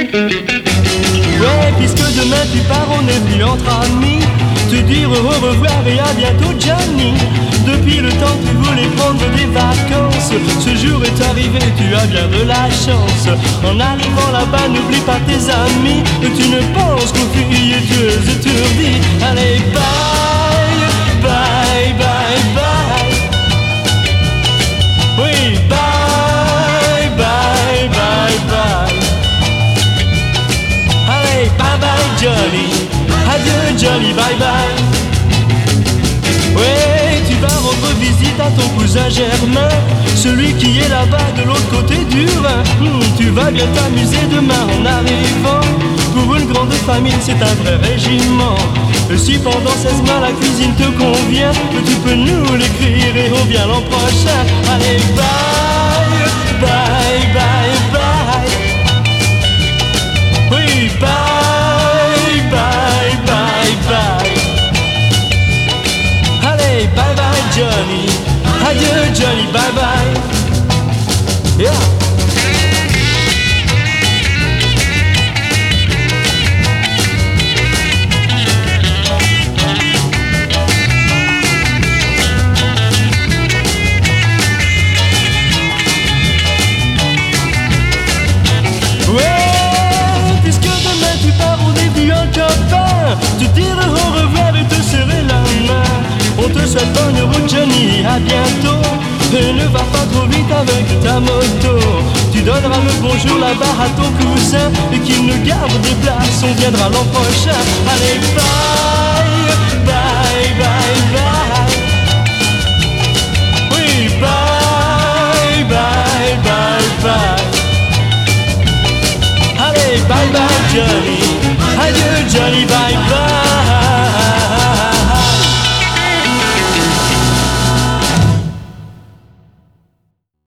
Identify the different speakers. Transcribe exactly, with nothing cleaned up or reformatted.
Speaker 1: Ouais, puisque demain tu pars, on est venu entre amis te dire au revoir et à bientôt Johnny. Depuis le temps que tu voulais prendre des vacances, ce jour est arrivé, tu as bien de la chance. En arrivant là-bas, n'oublie pas tes amis, tu ne penses qu'aux filles et tu es étourdi. Allez, bye, bye, bye, bye. Oui, bye, bye, bye, bye. Allez, bye bye Johnny, adieu Johnny, bye bye. Ouais, tu vas rendre visite à ton cousin Germain, celui qui est là-bas de l'autre côté du Rhin. Hum, tu vas bien t'amuser demain en arrivant. Pour une grande famille, c'est un vrai régiment. Et si pendant seize mois la cuisine te convient, tu peux nous l'écrire et on vient l'an prochain. Allez, bye, bye, bye, bye. Oui, bye, bye, bye, bye. Allez, bye bye Johnny, adieu Johnny, bye bye. Yeah. Te dire au revoir et te serrer la main. On te souhaite bonne route Johnny, à bientôt. Et ne va pas trop vite avec ta moto. Tu donneras le bonjour là-bas à ton cousin et qu'il nous garde des places, on viendra l'an prochain. Allez, bye, bye, bye, bye. Oui, bye, bye, bye, bye. Allez, bye bye Johnny, adieu Johnny, bye bye.